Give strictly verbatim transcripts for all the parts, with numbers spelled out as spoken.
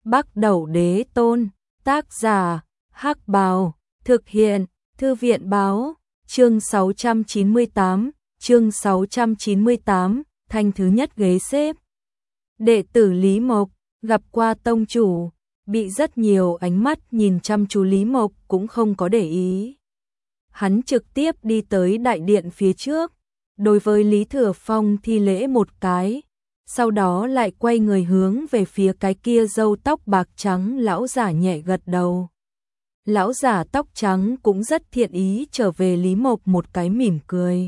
Bắc Đẩu Đế Tôn, tác giả, Hắc Bào, thực hiện, Thư viện báo, chương sáu trăm chín mươi tám, chương sáu trăm chín mươi tám, thanh thứ nhất ghế xếp. Đệ tử Lý Mộc, gặp qua tông chủ, bị rất nhiều ánh mắt nhìn chăm chú Lý Mộc cũng không có để ý. Hắn trực tiếp đi tới đại điện phía trước, đối với Lý Thừa Phong thi lễ một cái, sau đó lại quay người hướng về phía cái kia râu tóc bạc trắng lão giả nhẹ gật đầu. Lão giả tóc trắng cũng rất thiện ý trở về Lý Mộc một cái mỉm cười.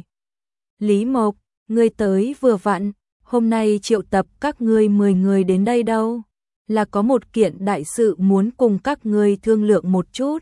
Lý Mộc, ngươi tới vừa vặn, hôm nay triệu tập các ngươi mười người đến đây đâu, là có một kiện đại sự muốn cùng các ngươi thương lượng một chút.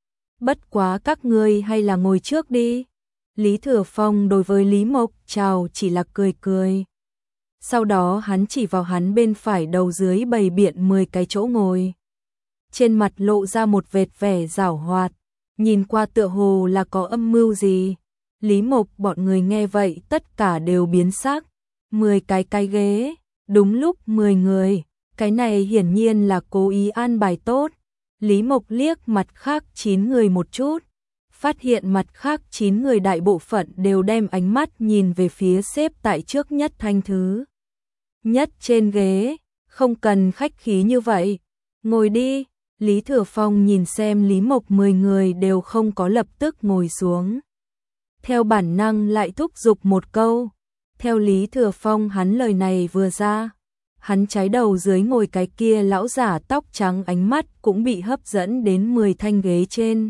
Bất quá các ngươi hay là ngồi trước đi. Lý Thừa Phong đối với Lý Mộc chào chỉ là cười cười. Sau đó hắn chỉ vào hắn bên phải đầu dưới bày biện mười cái chỗ ngồi. Trên mặt lộ ra một vệt vẻ giảo hoạt, nhìn qua tựa hồ là có âm mưu gì. Lý Mộc bọn người nghe vậy tất cả đều biến sắc. mười cái cái ghế, đúng lúc mười người, cái này hiển nhiên là cố ý an bài tốt. Lý Mộc liếc mặt khác chín người một chút, phát hiện mặt khác chín người đại bộ phận đều đem ánh mắt nhìn về phía xếp tại trước nhất thanh thứ nhất trên ghế, không cần khách khí như vậy, ngồi đi. Lý Thừa Phong nhìn xem Lý Mộc mười người đều không có lập tức ngồi xuống. Theo bản năng lại thúc giục một câu. Theo Lý Thừa Phong hắn lời này vừa ra, hắn trái đầu dưới ngồi cái kia lão giả tóc trắng ánh mắt cũng bị hấp dẫn đến mười thanh ghế trên.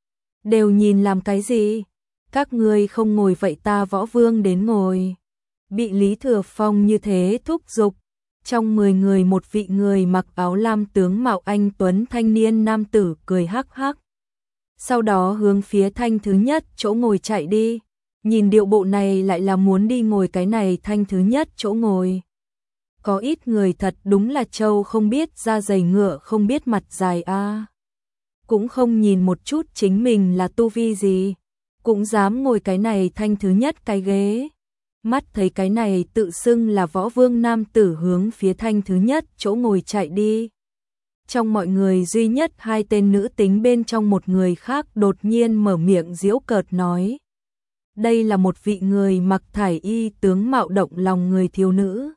Đều nhìn làm cái gì? Các ngươi không ngồi vậy ta Võ Vương đến ngồi. Bị Lý Thừa Phong như thế thúc giục, trong mười người một vị người mặc áo lam tướng mạo anh tuấn thanh niên nam tử cười hắc hắc. Sau đó hướng phía thanh thứ nhất chỗ ngồi chạy đi, nhìn điệu bộ này lại là muốn đi ngồi cái này thanh thứ nhất chỗ ngồi. Có ít người thật đúng là trâu không biết da dày ngựa không biết mặt dài a. À. Cũng không nhìn một chút chính mình là tu vi gì, cũng dám ngồi cái này thanh thứ nhất cái ghế. Mắt thấy cái này tự xưng là Võ Vương nam tử hướng phía thanh thứ nhất chỗ ngồi chạy đi. Trong mọi người duy nhất hai tên nữ tính bên trong một người khác đột nhiên mở miệng giễu cợt nói. Đây là một vị người mặc thải y tướng mạo động lòng người thiếu nữ.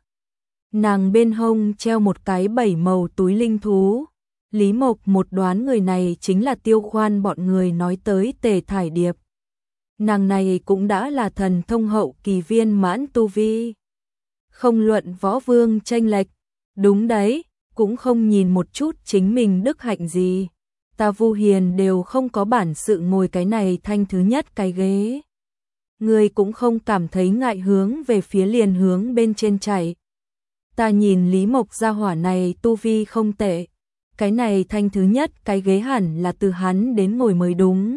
Nàng bên hông treo một cái bảy màu túi linh thú. Lý Mộc một đoán người này chính là Tiêu Khoan bọn người nói tới Tề Thải Điệp. Nàng này cũng đã là thần thông hậu kỳ viên mãn tu vi. Không luận Võ Vương chênh lệch, đúng đấy, cũng không nhìn một chút chính mình đức hạnh gì. Ta Vu Hiền đều không có bản sự ngồi cái này thanh thứ nhất cái ghế. Người cũng không cảm thấy ngại hướng về phía liền hướng bên trên chạy. Ta nhìn Lý Mộc gia hỏa này tu vi không tệ. Cái này thanh thứ nhất cái ghế hẳn là từ hắn đến ngồi mới đúng.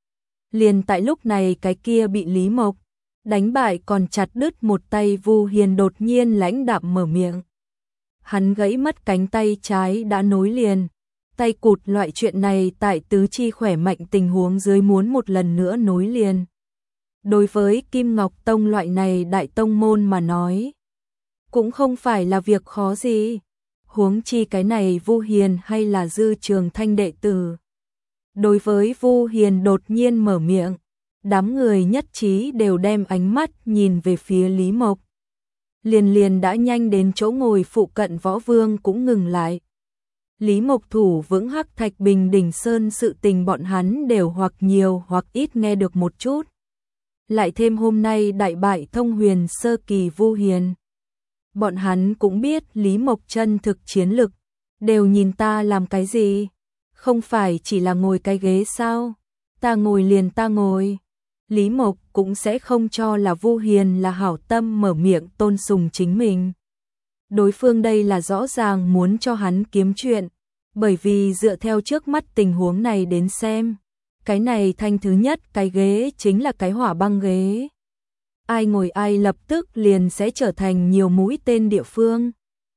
Liền tại lúc này cái kia bị Lý Mộc đánh bại còn chặt đứt một tay Vu Hiền đột nhiên lãnh đạm mở miệng. Hắn gãy mất cánh tay trái đã nối liền. Tay cụt loại chuyện này tại tứ chi khỏe mạnh tình huống dưới muốn một lần nữa nối liền. Đối với Kim Ngọc Tông loại này đại tông môn mà nói, cũng không phải là việc khó gì. Huống chi cái này Vu Hiền hay là Dư Trường Thanh đệ tử. Đối với Vu Hiền đột nhiên mở miệng, đám người nhất trí đều đem ánh mắt nhìn về phía Lý Mộc. Liền liền đã nhanh đến chỗ ngồi phụ cận Võ Vương cũng ngừng lại. Lý Mộc thủ vững Hắc Thạch Bình Đỉnh Sơn sự tình bọn hắn đều hoặc nhiều hoặc ít nghe được một chút. Lại thêm hôm nay đại bại thông huyền sơ kỳ Vu Hiền. Bọn hắn cũng biết Lý Mộc chân thực chiến lực, đều nhìn ta làm cái gì? Không phải chỉ là ngồi cái ghế sao? Ta ngồi liền ta ngồi. Lý Mộc cũng sẽ không cho là Vu Hiền là hảo tâm mở miệng tôn sùng chính mình. Đối phương đây là rõ ràng muốn cho hắn kiếm chuyện, bởi vì dựa theo trước mắt tình huống này đến xem, cái này thanh thứ nhất cái ghế chính là cái hỏa băng ghế. Ai ngồi ai lập tức liền sẽ trở thành nhiều mũi tên địa phương.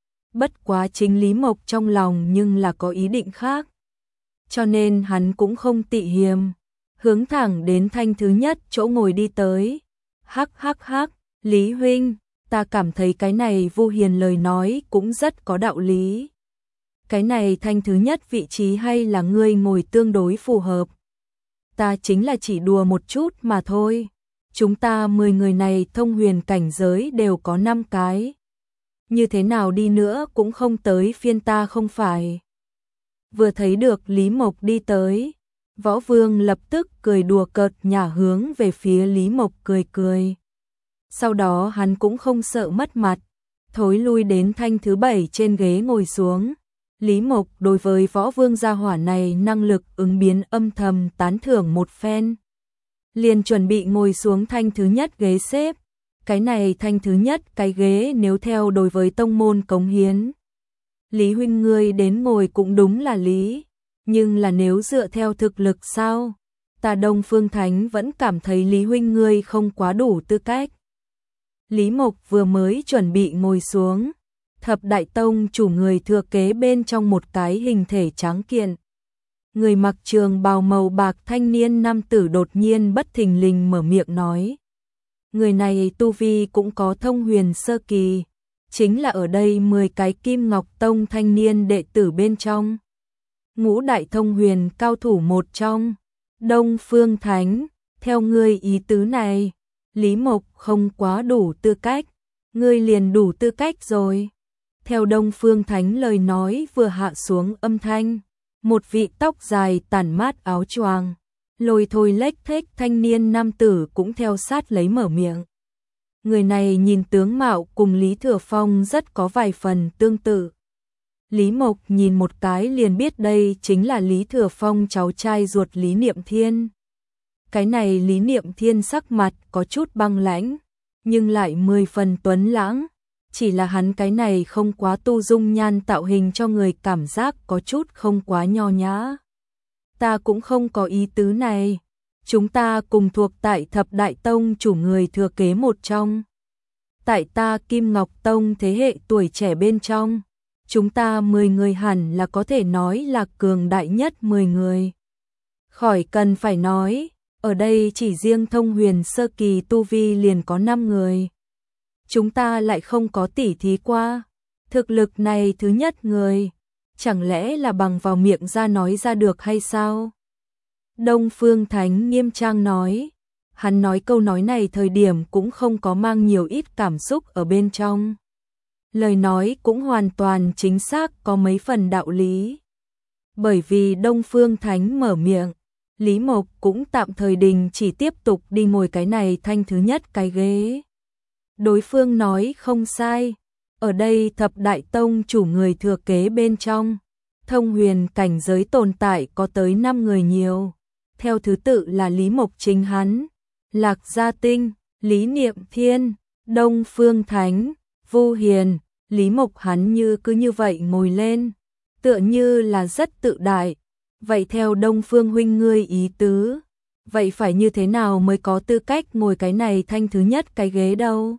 Bất quá chính Lý Mộc trong lòng nhưng là có ý định khác. Cho nên hắn cũng không tị hiềm, hướng thẳng đến thanh thứ nhất chỗ ngồi đi tới. Hắc hắc hắc, Lý huynh, ta cảm thấy cái này Vu Hiền lời nói cũng rất có đạo lý. cái này thanh thứ nhất vị trí hay là ngươi ngồi tương đối phù hợp. Ta chính là chỉ đùa một chút mà thôi. Chúng ta mười người này thông huyền cảnh giới đều có năm cái. Như thế nào đi nữa cũng không tới phiên ta không phải. Vừa thấy được Lý Mộc đi tới, Võ Vương lập tức cười đùa cợt nhả hướng về phía Lý Mộc cười cười. Sau đó hắn cũng không sợ mất mặt, thối lui đến thanh thứ bảy trên ghế ngồi xuống. Lý Mộc đối với Võ Vương gia hỏa này năng lực ứng biến âm thầm tán thưởng một phen. Liền chuẩn bị ngồi xuống thanh thứ nhất ghế xếp. Cái này thanh thứ nhất cái ghế nếu theo đối với tông môn cống hiến. Lý huynh ngươi đến ngồi cũng đúng là lý. Nhưng là nếu dựa theo thực lực sao? Ta Đông Phương Thánh vẫn cảm thấy Lý huynh ngươi không quá đủ tư cách. Lý Mộc vừa mới chuẩn bị ngồi xuống. Thập Đại Tông chủ người thừa kế bên trong một cái hình thể tráng kiện. Người mặc trường bào màu bạc thanh niên nam tử đột nhiên bất thình lình mở miệng nói. Người này tu vi cũng có thông huyền sơ kỳ, chính là ở đây mười cái Kim Ngọc Tông thanh niên đệ tử bên trong. Ngũ đại thông huyền cao thủ một trong, Đông Phương Thánh, theo ngươi ý tứ này, Lý Mộc không quá đủ tư cách, ngươi liền đủ tư cách rồi. Theo Đông Phương Thánh lời nói vừa hạ xuống âm thanh, một vị tóc dài tản mát áo choàng, lôi thôi lếch thếch thanh niên nam tử cũng theo sát lấy mở miệng. Người này nhìn tướng mạo cùng Lý Thừa Phong rất có vài phần tương tự. Lý Mộc nhìn một cái liền biết đây chính là Lý Thừa Phong cháu trai ruột Lý Niệm Thiên. Cái này Lý Niệm Thiên sắc mặt có chút băng lãnh, nhưng lại mười phần tuấn lãng. Chỉ là hắn cái này không quá tu dung nhan tạo hình cho người cảm giác có chút không quá nho nhã. Ta cũng không có ý tứ này. Chúng ta cùng thuộc tại Thập Đại Tông chủ người thừa kế một trong. Tại ta Kim Ngọc Tông thế hệ tuổi trẻ bên trong. Chúng ta mười người hẳn là có thể nói là cường đại nhất mười người. Khỏi cần phải nói, ở đây chỉ riêng thông huyền sơ kỳ tu vi liền có năm người. Chúng ta lại không có tỉ thí qua. Thực lực này thứ nhất người, chẳng lẽ là bằng vào miệng ra nói ra được hay sao? Đông Phương Thánh nghiêm trang nói. Hắn nói câu nói này thời điểm cũng không có mang nhiều ít cảm xúc ở bên trong. Lời nói cũng hoàn toàn chính xác có mấy phần đạo lý. Bởi vì Đông Phương Thánh mở miệng, Lý Mộc cũng tạm thời đình chỉ tiếp tục đi ngồi cái này thanh thứ nhất cái ghế. Đối phương nói không sai, ở đây Thập Đại Tông chủ người thừa kế bên trong, thông huyền cảnh giới tồn tại có tới năm người nhiều. Theo thứ tự là Lý Mộc chính hắn, Lạc Gia Tinh, Lý Niệm Thiên, Đông Phương Thánh, Vu Hiền. Lý Mộc hắn như cứ như vậy ngồi lên, tựa như là rất tự đại. Vậy theo Đông Phương huynh ngươi ý tứ, vậy phải như thế nào mới có tư cách ngồi cái này thanh thứ nhất cái ghế đâu?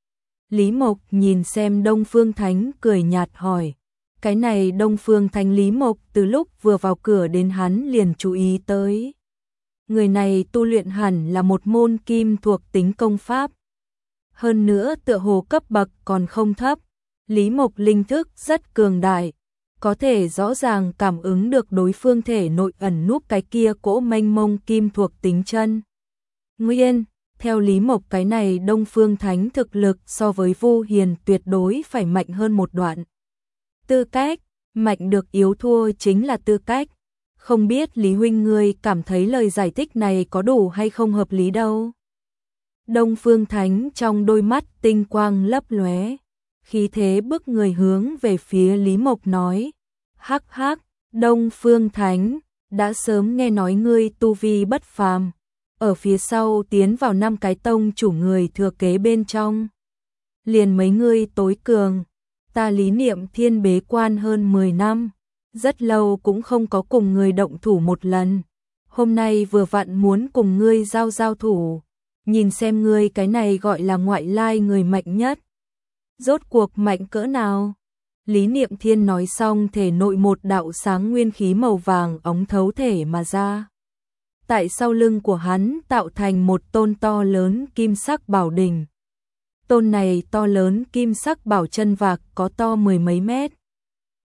Lý Mộc nhìn xem Đông Phương Thánh cười nhạt hỏi. Cái này Đông Phương Thánh Lý Mộc từ lúc vừa vào cửa đến hắn liền chú ý tới. Người này tu luyện hẳn là một môn kim thuộc tính công pháp. Hơn nữa tựa hồ cấp bậc còn không thấp. Lý Mộc linh thức rất cường đại, có thể rõ ràng cảm ứng được đối phương thể nội ẩn núp cái kia cỗ mênh mông kim thuộc tính chân. Nguyên, theo Lý Mộc cái này Đông Phương Thánh thực lực so với Vu Hiền tuyệt đối phải mạnh hơn một đoạn. Tư cách, mạnh được yếu thua chính là tư cách. Không biết Lý huynh ngươi cảm thấy lời giải thích này có đủ hay không hợp lý đâu. Đông Phương Thánh trong đôi mắt tinh quang lấp lóe, khí thế bước người hướng về phía Lý Mộc nói. Hắc hắc, Đông Phương Thánh, đã sớm nghe nói ngươi tu vi bất phàm, ở phía sau tiến vào năm cái tông chủ người thừa kế bên trong. Liền mấy ngươi tối cường, ta Lý Niệm Thiên bế quan hơn mười năm, rất lâu cũng không có cùng người động thủ một lần. Hôm nay vừa vặn muốn cùng ngươi giao giao thủ, nhìn xem ngươi cái này gọi là ngoại lai người mạnh nhất. Rốt cuộc mạnh cỡ nào? Lý Niệm Thiên nói xong thể nội một đạo sáng nguyên khí màu vàng óng thấu thể mà ra. Tại sau lưng của hắn tạo thành một tôn to lớn kim sắc bảo đỉnh. Tôn này to lớn kim sắc bảo chân vạc có to mười mấy mét.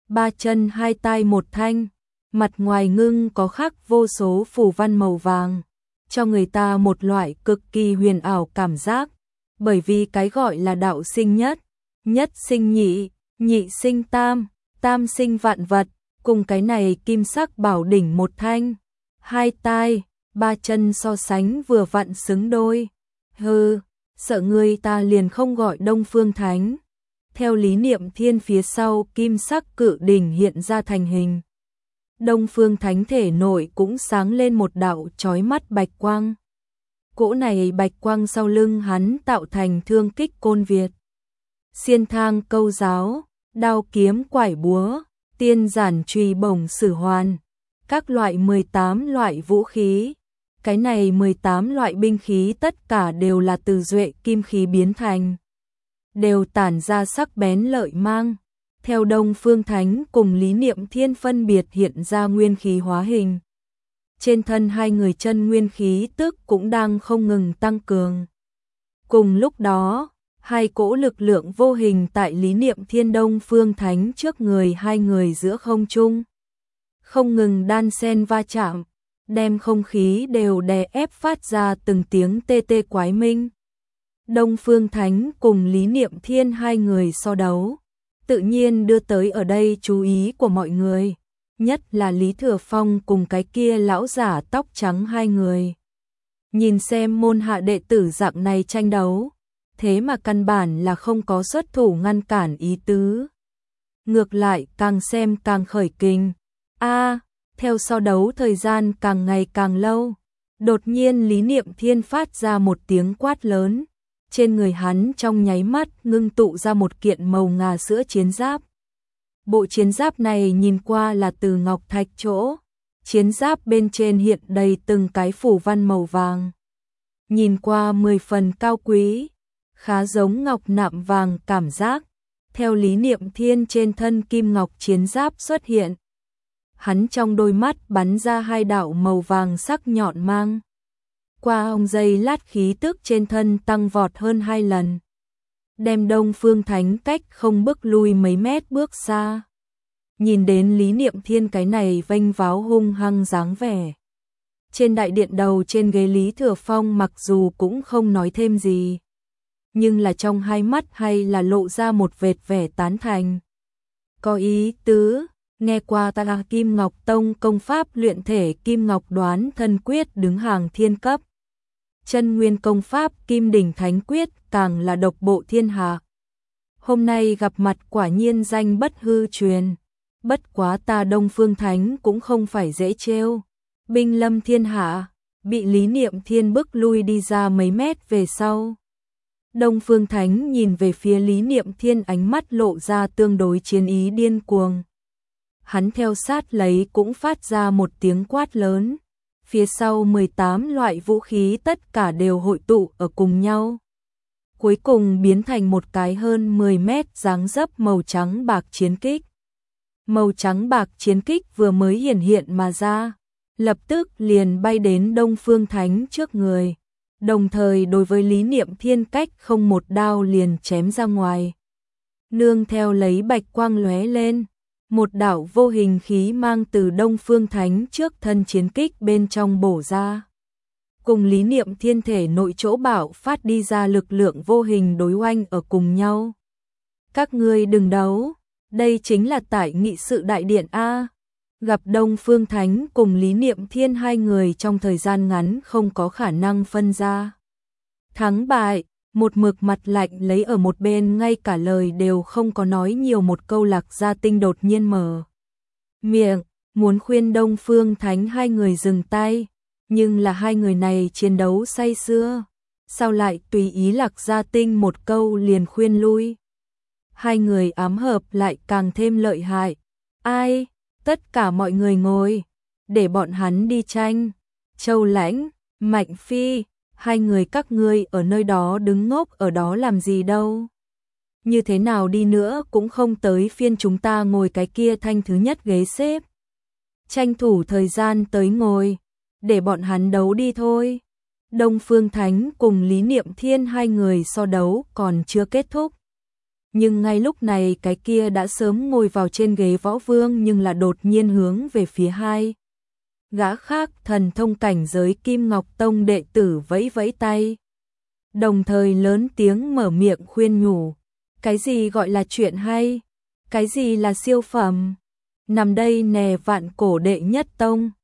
ba chân hai tai một thanh, mặt ngoài ngưng có khắc vô số phù văn màu vàng, cho người ta một loại cực kỳ huyền ảo cảm giác, bởi vì cái gọi là đạo sinh nhất, nhất sinh nhị, nhị sinh tam, tam sinh vạn vật, cùng cái này kim sắc bảo đỉnh một thanh, hai tai, ba chân so sánh vừa vặn xứng đôi. Hừ, sợ ngươi ta liền không gọi Đông Phương Thánh. Theo Lý Niệm Thiên phía sau kim sắc cự đỉnh hiện ra thành hình. Đông Phương Thánh thể nội cũng sáng lên một đạo chói mắt bạch quang. Cỗ này bạch quang sau lưng hắn tạo thành thương kích côn Việt. Xiên thang câu giáo, đao kiếm quải búa, tiên giản chùy bổng sử hoàn, các loại mười tám loại vũ khí. Cái này mười tám loại binh khí tất cả đều là từ duệ kim khí biến thành, đều tản ra sắc bén lợi mang. Theo Đông Phương Thánh cùng Lý Niệm Thiên phân biệt hiện ra nguyên khí hóa hình. Trên thân hai người chân nguyên khí tức cũng đang không ngừng tăng cường. Cùng lúc đó, hai cỗ lực lượng vô hình tại Lý Niệm Thiên Đông Phương Thánh trước người hai người giữa không trung, không ngừng đan xen va chạm, đem không khí đều đè ép phát ra từng tiếng tê tê quái minh. Đông Phương Thánh cùng Lý Niệm Thiên hai người so đấu, tự nhiên đưa tới ở đây chú ý của mọi người, nhất là Lý Thừa Phong cùng cái kia lão giả tóc trắng hai người. Nhìn xem môn hạ đệ tử dạng này tranh đấu, thế mà căn bản là không có xuất thủ ngăn cản ý tứ. Ngược lại càng xem càng khởi kình. A, theo so đấu thời gian càng ngày càng lâu, đột nhiên Lý Niệm Thiên phát ra một tiếng quát lớn. Trên người hắn trong nháy mắt ngưng tụ ra một kiện màu ngà sữa chiến giáp. Bộ chiến giáp này nhìn qua là từ ngọc thạch chỗ, chiến giáp bên trên hiện đầy từng cái phủ văn màu vàng. Nhìn qua mười phần cao quý, khá giống ngọc nạm vàng cảm giác. Theo Lý Niệm Thiên trên thân kim ngọc chiến giáp xuất hiện, hắn trong đôi mắt bắn ra hai đạo màu vàng sắc nhọn mang. Qua ông giây lát khí tức trên thân tăng vọt hơn hai lần, đem Đông Phương Thánh cách không bước lui mấy mét bước xa. Nhìn đến Lý Niệm Thiên cái này vênh váo hung hăng dáng vẻ, trên đại điện đầu trên ghế Lý Thừa Phong mặc dù cũng không nói thêm gì, nhưng là trong hai mắt hay là lộ ra một vệt vẻ tán thành. Có ý tứ, nghe qua ta là Kim Ngọc Tông công pháp luyện thể Kim Ngọc Đoán Thân Quyết đứng hàng thiên cấp. Chân nguyên công pháp Kim Đỉnh Thánh Quyết càng là độc bộ thiên hạ. Hôm nay gặp mặt quả nhiên danh bất hư truyền. Bất quá ta Đông Phương Thánh cũng không phải dễ trêu. Binh lâm thiên hạ, bị Lý Niệm Thiên bức lui đi ra mấy mét về sau. Đông Phương Thánh nhìn về phía Lý Niệm Thiên, ánh mắt lộ ra tương đối chiến ý điên cuồng. Hắn theo sát lấy cũng phát ra một tiếng quát lớn. Phía sau mười tám loại vũ khí tất cả đều hội tụ ở cùng nhau. Cuối cùng biến thành một cái hơn mười mét dáng dấp màu trắng bạc chiến kích. Màu trắng bạc chiến kích vừa mới hiển hiện mà ra, lập tức liền bay đến Đông Phương Thánh trước người. Đồng thời đối với Lý Niệm Thiên cách không một đao liền chém ra ngoài. Nương theo lấy bạch quang lóe lên, một đạo vô hình khí mang từ Đông Phương Thánh trước thân chiến kích bên trong bổ ra. Cùng Lý Niệm Thiên thể nội chỗ bảo phát đi ra lực lượng vô hình đối oanh ở cùng nhau. Các ngươi đừng đấu, đây chính là tại nghị sự đại điện A. Gặp Đông Phương Thánh cùng Lý Niệm Thiên hai người trong thời gian ngắn không có khả năng phân ra thắng bại. Một mực mặt lạnh lấy ở một bên ngay cả lời đều không có nói nhiều một câu Lạc Gia Tinh đột nhiên mở miệng, muốn khuyên Đông Phương Thánh hai người dừng tay, nhưng là hai người này chiến đấu say sưa, sao lại tùy ý Lạc Gia Tinh một câu liền khuyên lui. Hai người ám hợp lại càng thêm lợi hại. Ai? Tất cả mọi người ngồi, để bọn hắn đi tranh. Châu Lãnh, Mạnh Phi, hai người các ngươi ở nơi đó đứng ngốc ở đó làm gì đâu. Như thế nào đi nữa cũng không tới phiên chúng ta ngồi cái kia thanh thứ nhất ghế xếp. Tranh thủ thời gian tới ngồi, để bọn hắn đấu đi thôi. Đông Phương Thánh cùng Lý Niệm Thiên hai người so đấu còn chưa kết thúc. Nhưng ngay lúc này cái kia đã sớm ngồi vào trên ghế võ vương nhưng là đột nhiên hướng về phía hai. Gã khác thần thông cảnh giới Kim Ngọc Tông đệ tử vẫy vẫy tay. Đồng thời lớn tiếng mở miệng khuyên nhủ. Cái gì gọi là chuyện hay? Cái gì là siêu phẩm? Nằm đây nè vạn cổ đệ nhất tông.